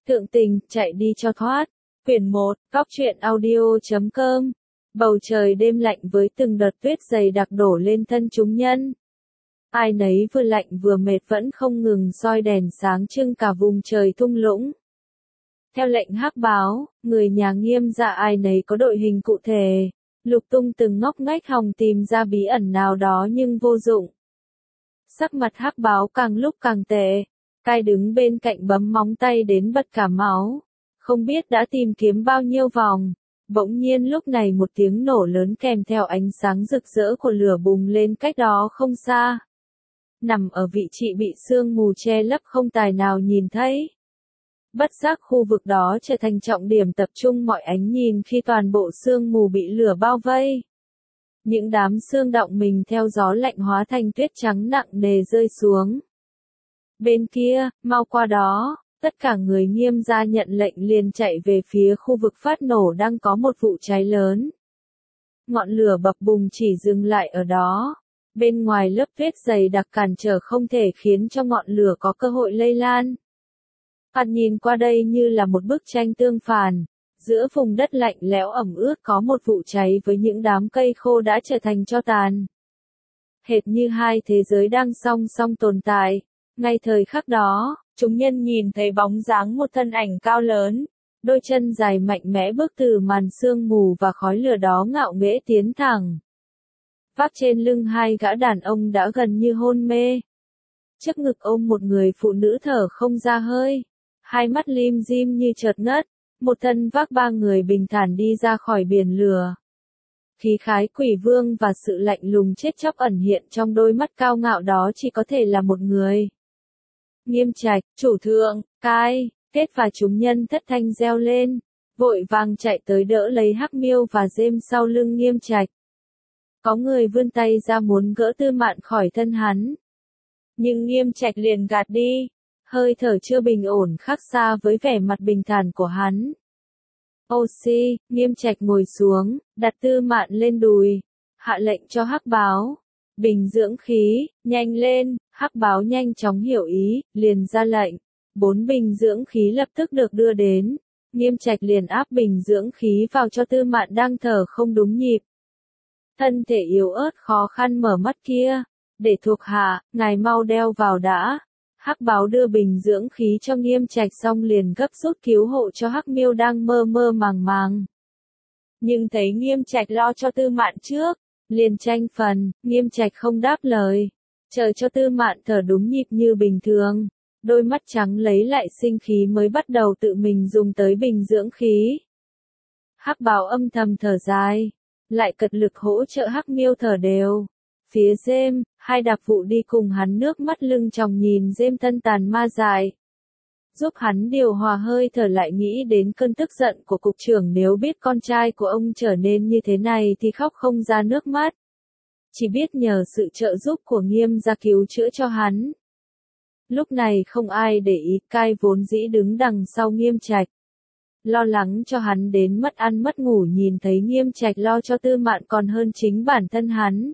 Thượng tình, chạy đi cho thoát. Quyển 1, Cóc truyện audio.com. Bầu trời đêm lạnh với từng đợt tuyết dày đặc đổ lên thân chúng nhân. Ai nấy vừa lạnh vừa mệt vẫn không ngừng soi đèn sáng trưng cả vùng trời thung lũng. Theo lệnh hắc báo, người nhà Nghiêm Dạ ai nấy có đội hình cụ thể, lục tung từng ngóc ngách hòng tìm ra bí ẩn nào đó nhưng vô dụng. Sắc mặt hắc báo càng lúc càng tệ, cai đứng bên cạnh bấm móng tay đến bật cả máu, không biết đã tìm kiếm bao nhiêu vòng. Bỗng nhiên lúc này một tiếng nổ lớn kèm theo ánh sáng rực rỡ của lửa bùng lên cách đó không xa. Nằm ở vị trí bị sương mù che lấp không tài nào nhìn thấy. Bất giác khu vực đó trở thành trọng điểm tập trung mọi ánh nhìn khi toàn bộ sương mù bị lửa bao vây. Những đám sương đọng mình theo gió lạnh hóa thành tuyết trắng nặng nề rơi xuống. Bên kia, mau qua đó, tất cả người Nghiêm gia nhận lệnh liền chạy về phía khu vực phát nổ đang có một vụ cháy lớn. Ngọn lửa bập bùng chỉ dừng lại ở đó. Bên ngoài lớp tuyết dày đặc cản trở không thể khiến cho ngọn lửa có cơ hội lây lan. Thoạt nhìn qua đây như là một bức tranh tương phản. Giữa vùng đất lạnh lẽo ẩm ướt có một vụ cháy với những đám cây khô đã trở thành tro tàn. Hệt như hai thế giới đang song song tồn tại. Ngay thời khắc đó, chúng nhân nhìn thấy bóng dáng một thân ảnh cao lớn, đôi chân dài mạnh mẽ bước từ màn sương mù và khói lửa đó ngạo nghễ tiến thẳng. Vác trên lưng hai gã đàn ông đã gần như hôn mê. Trước ngực ôm một người phụ nữ thở không ra hơi, hai mắt lim dim như chợt ngất, một thân vác ba người bình thản đi ra khỏi biển lửa. Khí khái quỷ vương và sự lạnh lùng chết chóc ẩn hiện trong đôi mắt cao ngạo đó chỉ có thể là một người. Nghiêm Trạch, chủ thượng, cai, Kết và chúng nhân thất thanh reo lên, vội vàng chạy tới đỡ lấy Hắc Miêu và Dêm sau lưng Nghiêm Trạch. Có người vươn tay ra muốn gỡ Tư Mạn khỏi thân hắn. Nhưng Nghiêm Trạch liền gạt đi, hơi thở chưa bình ổn khác xa với vẻ mặt bình thản của hắn. Oxy, Nghiêm Trạch ngồi xuống, đặt Tư Mạn lên đùi, hạ lệnh cho Hắc Báo. Bình dưỡng khí, nhanh lên, Hắc Báo nhanh chóng hiểu ý, liền ra lệnh. 4 bình dưỡng khí lập tức được đưa đến. Nghiêm Trạch liền áp bình dưỡng khí vào cho Tư Mạn đang thở không đúng nhịp. Thân thể yếu ớt khó khăn mở mắt kia. Để thuộc hạ, ngài mau đeo vào đã. Hắc Báo đưa bình dưỡng khí cho Nghiêm Trạch xong liền gấp rút cứu hộ cho Hắc Miêu đang mơ mơ màng màng. Nhưng thấy Nghiêm Trạch lo cho Tư Mạn trước, liền tranh phần, Nghiêm Trạch không đáp lời. Chờ cho Tư Mạn thở đúng nhịp như bình thường. Đôi mắt trắng lấy lại sinh khí mới bắt đầu tự mình dùng tới bình dưỡng khí. Hắc Báo âm thầm thở dài, lại cật lực hỗ trợ Hắc Miêu thở đều. Phía Dêm, hai đạp vụ đi cùng hắn nước mắt lưng tròng nhìn Dêm thân tàn ma dại. Giúp hắn điều hòa hơi thở lại nghĩ đến cơn tức giận của cục trưởng nếu biết con trai của ông trở nên như thế này thì khóc không ra nước mắt. Chỉ biết nhờ sự trợ giúp của Nghiêm gia cứu chữa cho hắn. Lúc này không ai để ý, cai vốn dĩ đứng đằng sau Nghiêm Trạch. Lo lắng cho hắn đến mất ăn mất ngủ nhìn thấy Nghiêm Trạch lo cho Tư Mạn còn hơn chính bản thân hắn.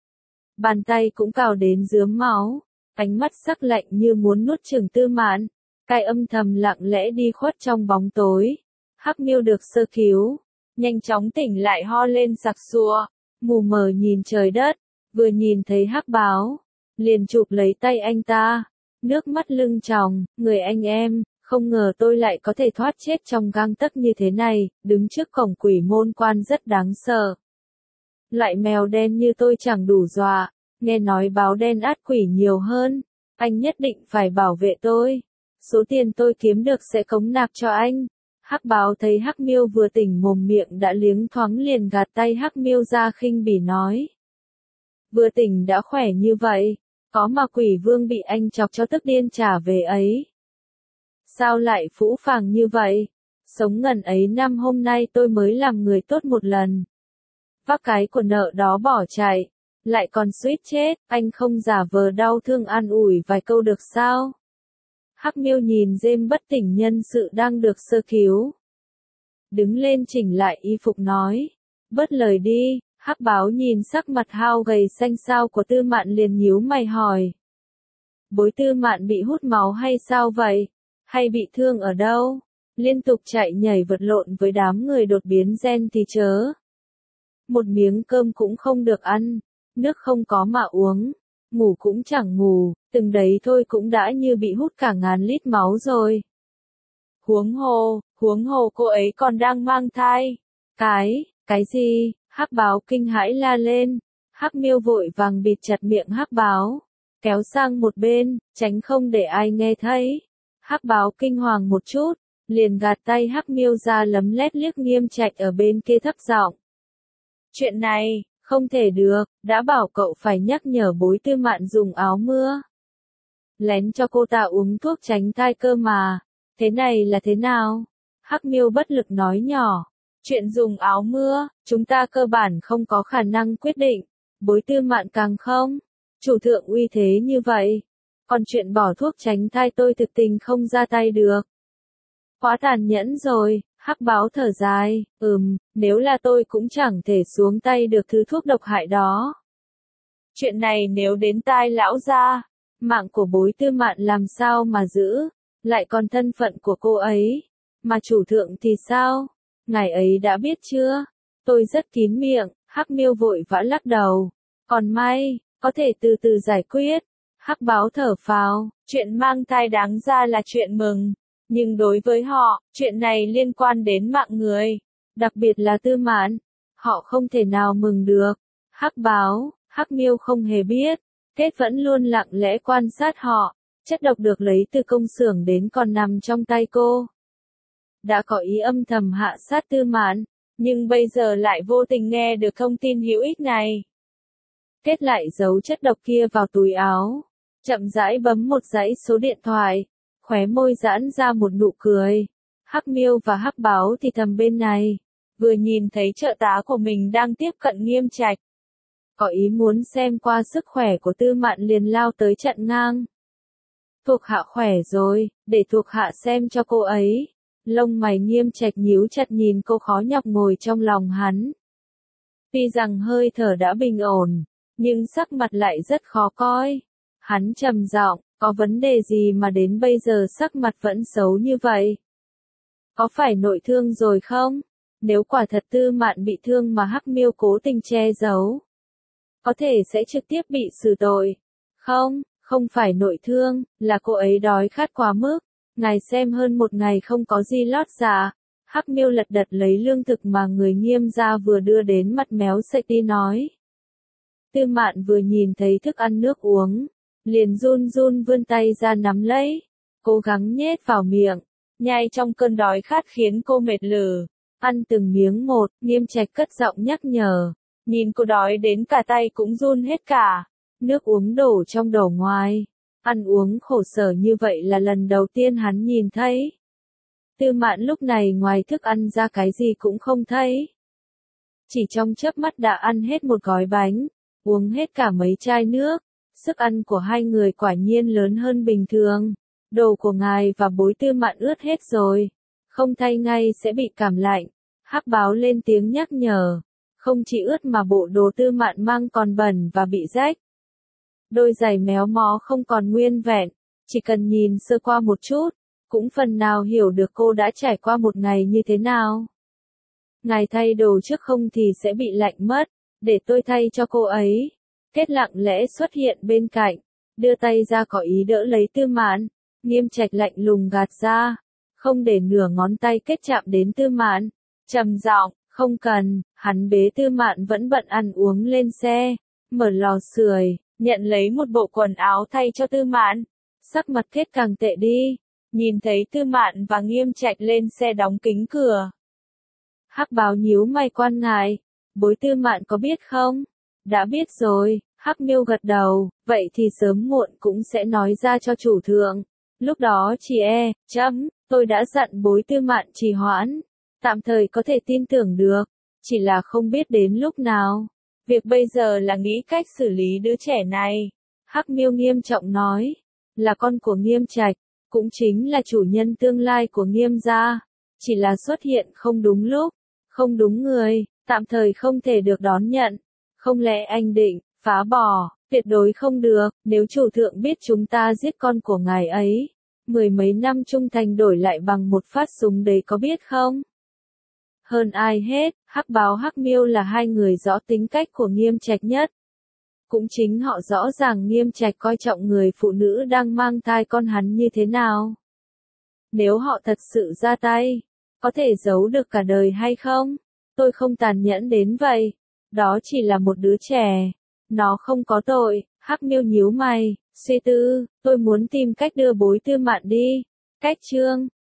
Bàn tay cũng cào đến rướm máu, ánh mắt sắc lạnh như muốn nuốt chửng Tư Mạn. Cai âm thầm lặng lẽ đi khuất trong bóng tối. Hắc Miêu được sơ cứu, nhanh chóng tỉnh lại ho lên sặc sụa, mù mờ nhìn trời đất, vừa nhìn thấy Hắc Báo, liền chụp lấy tay anh ta. Nước mắt lưng tròng, người anh em, không ngờ tôi lại có thể thoát chết trong gang tấc như thế này, đứng trước cổng quỷ môn quan rất đáng sợ. Loại mèo đen như tôi chẳng đủ dọa, nghe nói báo đen át quỷ nhiều hơn, anh nhất định phải bảo vệ tôi. Số tiền tôi kiếm được sẽ cống nạp cho anh. Hắc Báo thấy Hắc Miêu vừa tỉnh mồm miệng đã liếng thoáng liền gạt tay Hắc Miêu ra khinh bỉ nói. Vừa tỉnh đã khỏe như vậy. Có mà quỷ vương bị anh chọc cho tức điên trả về ấy. Sao lại phũ phàng như vậy? Sống ngần ấy năm hôm nay tôi mới làm người tốt một lần. Vác cái của nợ đó bỏ chạy. Lại còn suýt chết, anh không giả vờ đau thương an ủi vài câu được sao? Hắc Miêu nhìn Dêm bất tỉnh nhân sự đang được sơ cứu. Đứng lên chỉnh lại y phục nói. Bớt lời đi. Hắc Báo nhìn sắc mặt hao gầy xanh xao của Tư Mạn liền nhíu mày hỏi. Bối Tư Mạn bị hút máu hay sao vậy? hay bị thương ở đâu, liên tục chạy nhảy vật lộn với đám người đột biến gen thì chớ. Một miếng cơm cũng không được ăn, nước không có mà uống, ngủ cũng chẳng ngủ, từng đấy thôi cũng đã như bị hút cả ngàn lít máu rồi. Huống hồ cô ấy còn đang mang thai. Cái gì? Hắc báo kinh hãi la lên. Hắc Miêu vội vàng bịt chặt miệng Hắc báo, kéo sang một bên, tránh không để ai nghe thấy. Hắc báo kinh hoàng một chút, liền gạt tay Hắc Miêu ra lấm lét liếc Nghiêm Trạch ở bên kia thấp giọng. Chuyện này, không thể được, đã bảo cậu phải nhắc nhở Bối Tư Mạn dùng áo mưa. Lén cho cô ta uống thuốc tránh thai cơ mà, thế này là thế nào? Hắc Miêu bất lực nói nhỏ, chuyện dùng áo mưa, chúng ta cơ bản không có khả năng quyết định, Bối Tư Mạn càng không. Chủ thượng uy thế như vậy, còn chuyện bỏ thuốc tránh thai tôi thực tình không ra tay được. Quá tàn nhẫn rồi, Hắc báo thở dài, nếu là tôi cũng chẳng thể xuống tay được thứ thuốc độc hại đó. Chuyện này nếu đến tai lão gia, mạng của Bối Tư Mạn làm sao mà giữ, lại còn thân phận của cô ấy, mà chủ thượng thì sao, ngài ấy đã biết chưa? Tôi rất kín miệng, Hắc Miêu vội vã lắc đầu, còn may, có thể từ từ giải quyết. Hắc báo thở phào, chuyện mang thai đáng ra là chuyện mừng. Nhưng đối với họ, chuyện này liên quan đến mạng người, đặc biệt là Tư Mạn, họ không thể nào mừng được. Hắc báo, Hắc Miêu không hề biết, Kết vẫn luôn lặng lẽ quan sát họ, chất độc được lấy từ công xưởng đến còn nằm trong tay cô. Đã có ý âm thầm hạ sát Tư Mạn, nhưng bây giờ lại vô tình nghe được thông tin hữu ích này. Kết lại giấu chất độc kia vào túi áo, chậm rãi bấm một dãy số điện thoại. Khóe môi giãn ra một nụ cười. Hắc Miêu và Hắc báo thì thầm bên này, vừa nhìn thấy trợ tá của mình đang tiếp cận Nghiêm Trạch. Có ý muốn xem qua sức khỏe của Tư Mạn liền lao tới chặn ngang. Thuộc hạ khỏe rồi, để thuộc hạ xem cho cô ấy. Lông mày Nghiêm Trạch nhíu chặt nhìn cô khó nhọc ngồi trong lòng hắn. Tuy rằng hơi thở đã bình ổn, nhưng sắc mặt lại rất khó coi. Hắn trầm giọng, có vấn đề gì mà đến bây giờ sắc mặt vẫn xấu như vậy? Có phải nội thương rồi không? Nếu quả thật Tư Mạn bị thương mà Hắc Miêu cố tình che giấu, có thể sẽ trực tiếp bị xử tội. Không phải nội thương, là cô ấy đói khát quá mức. Ngài xem hơn một ngày không có gì lót dạ. Hắc Miêu lật đật lấy lương thực mà người Nghiêm gia vừa đưa đến, mặt méo sậy đi nói. Tư Mạn vừa nhìn thấy thức ăn nước uống, liền run run vươn tay ra nắm lấy, cố gắng nhét vào miệng, nhai trong cơn đói khát khiến cô mệt lử. Ăn từng miếng một, Nghiêm Trạch cất giọng nhắc nhở, nhìn cô đói đến cả tay cũng run hết cả, nước uống đổ trong đổ ngoài, ăn uống khổ sở như vậy là lần đầu tiên hắn nhìn thấy. Tư Mạn lúc này ngoài thức ăn ra cái gì cũng không thấy. Chỉ trong chớp mắt đã ăn hết một gói bánh, uống hết cả mấy chai nước. Sức ăn của hai người quả nhiên lớn hơn bình thường. Đồ của ngài và Bối Tư Mạn ướt hết rồi. Không thay ngay sẽ bị cảm lạnh. Hắc báo lên tiếng nhắc nhở. Không chỉ ướt mà bộ đồ Tư Mạn mang còn bẩn và bị rách. Đôi giày méo mó không còn nguyên vẹn. Chỉ cần nhìn sơ qua một chút, cũng phần nào hiểu được cô đã trải qua một ngày như thế nào. Ngài thay đồ trước không thì sẽ bị lạnh mất. Để tôi thay cho cô ấy. Kết lặng lẽ xuất hiện bên cạnh, đưa tay ra có ý đỡ lấy Tư Mạn. Nghiêm Trạch lạnh lùng gạt ra, không để nửa ngón tay Kết chạm đến Tư Mạn. Trầm giọng, không cần. Hắn bế Tư Mạn vẫn bận ăn uống lên xe, mở lò sưởi, nhận lấy một bộ quần áo thay cho Tư Mạn. Sắc mặt Kết càng tệ đi, nhìn thấy Tư Mạn và Nghiêm Trạch lên xe đóng kính cửa. Hắc báo nhíu mày quan ngại, Bối Tư Mạn có biết không? Đã biết rồi, Hắc Miêu gật đầu, vậy thì sớm muộn cũng sẽ nói ra cho chủ thượng. Lúc đó chỉ tôi đã dặn Bối Tư Mạn trì hoãn, tạm thời có thể tin tưởng được, chỉ là không biết đến lúc nào. Việc bây giờ là nghĩ cách xử lý đứa trẻ này. Hắc Miêu nghiêm trọng nói, là con của Nghiêm Trạch, cũng chính là chủ nhân tương lai của Nghiêm gia, chỉ là xuất hiện không đúng lúc, không đúng người, tạm thời không thể được đón nhận. Không lẽ anh định phá bỏ? Tuyệt đối không được, nếu chủ thượng biết chúng ta giết con của ngài ấy, Mười mấy năm trung thành đổi lại bằng một phát súng đấy có biết không? Hơn ai hết, Hắc Báo Hắc Miêu là hai người rõ tính cách của Nghiêm Trạch nhất. Cũng chính họ rõ ràng Nghiêm Trạch coi trọng người phụ nữ đang mang thai con hắn như thế nào. Nếu họ thật sự ra tay, có thể giấu được cả đời hay không? Tôi không tàn nhẫn đến vậy. Đó chỉ là một đứa trẻ. Nó không có tội. Hắc Miêu nhíu mày, suy tư, tôi muốn tìm cách đưa Bối Tư Mạn đi. Cách chương